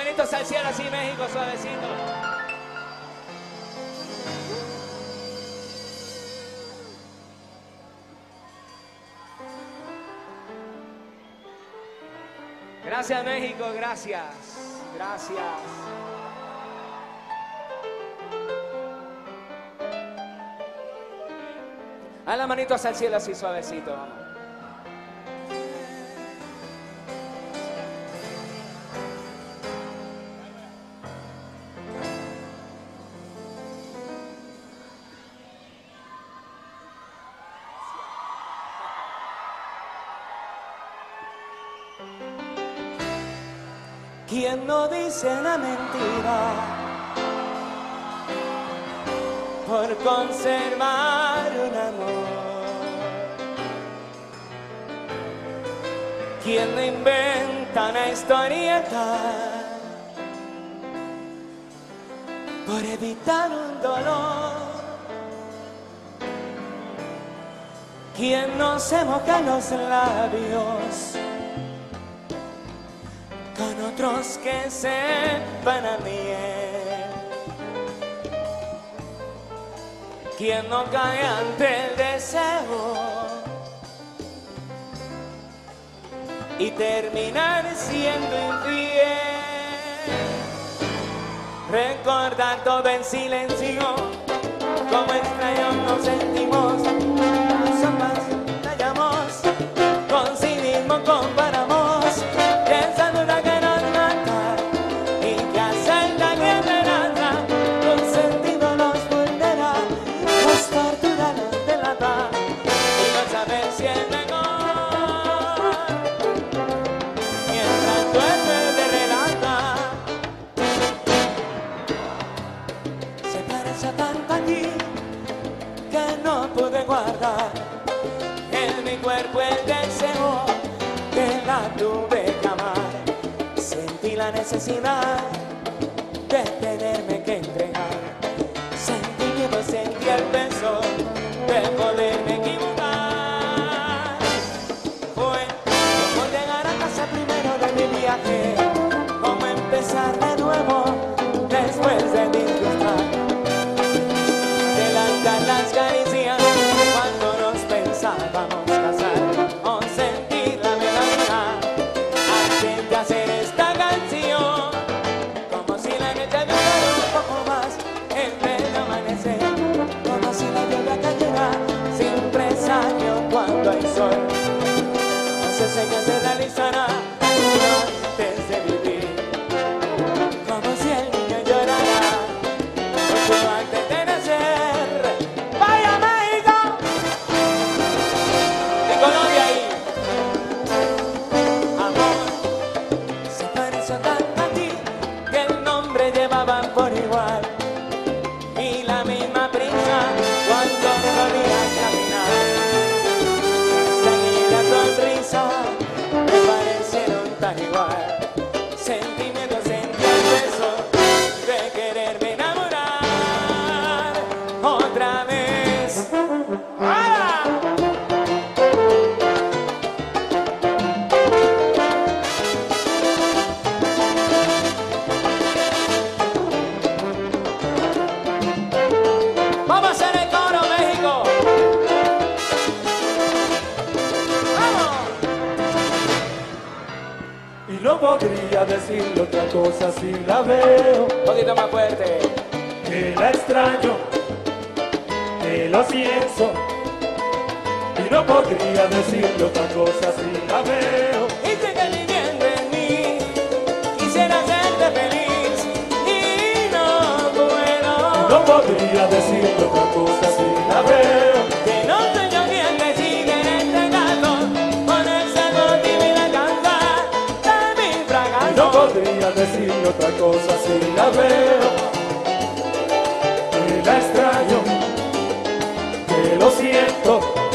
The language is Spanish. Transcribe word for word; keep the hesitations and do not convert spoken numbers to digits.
manitos al cielo así, México, suavecito. Gracias, México, gracias. Gracias. A las manitos al cielo así, suavecito, vamos. ¿Quién no dice una mentira por conservar un amor? ¿Quién no inventa una historieta por evitar un dolor? ¿Quién no se moja los labios con otros que sepan a miel? ¿Quién no cae ante el deseo y terminar siendo infiel? Recordar todo en silencio, como extraños nos sentimos, jamás callamos, con cinismo comparamos, pensando en que nos mata y que asalta que amenaza, con sentido nos vulnera, nos tortura, nos delata y no saber si es mejor mientras duerme de relata. Se parece tanto a ti que no pude guardar en mi cuerpo el deseo que la tuve que amar. Sentí la necesidad de tenerme que entregar. Sentí miedo, sentí el peso de poderme equivocar. Fue como llegar a casa primero de mi viaje, como empezar de nuevo después de disfrutar. Adelantar las caricias cuando nos pensábamos casar, o sentir la melodía antes de hacer esta canción, como si la noche durara un poco más en vez de amanecer, como si la lluvia cayera sin presagio cuando hay sol. No sé si que se realizará antes de vivir, como si el niño llorara mucho antes de nacer. ¡Vaya México! De Colombia ahí. Amor, se pareció tanto a ti que el nombre llevaban por igual, y la misma prisa cuando solías caminar. Hasta que la sonrisa me parecieron tan igual. Sentí miedo, sentí el beso de quererme enamorar otra vez. ¡Hala! Vamos a hacer el coro, México. ¡Vamos! Y no podría decirle otra cosa si la veo, Un poquito más fuerte. que la extraño, que lo siento. Y no podría decirle otra cosa si la veo, Y sigue viviendo en mí. Quisiera hacerte feliz y no puedo. no podría decirle otra cosa si la veo, Que no soy yo quien decide en este caso, ponerse contigo y la causa de mi y no fracaso. podría decirle otra cosa si la veo, que la extraño, que lo siento.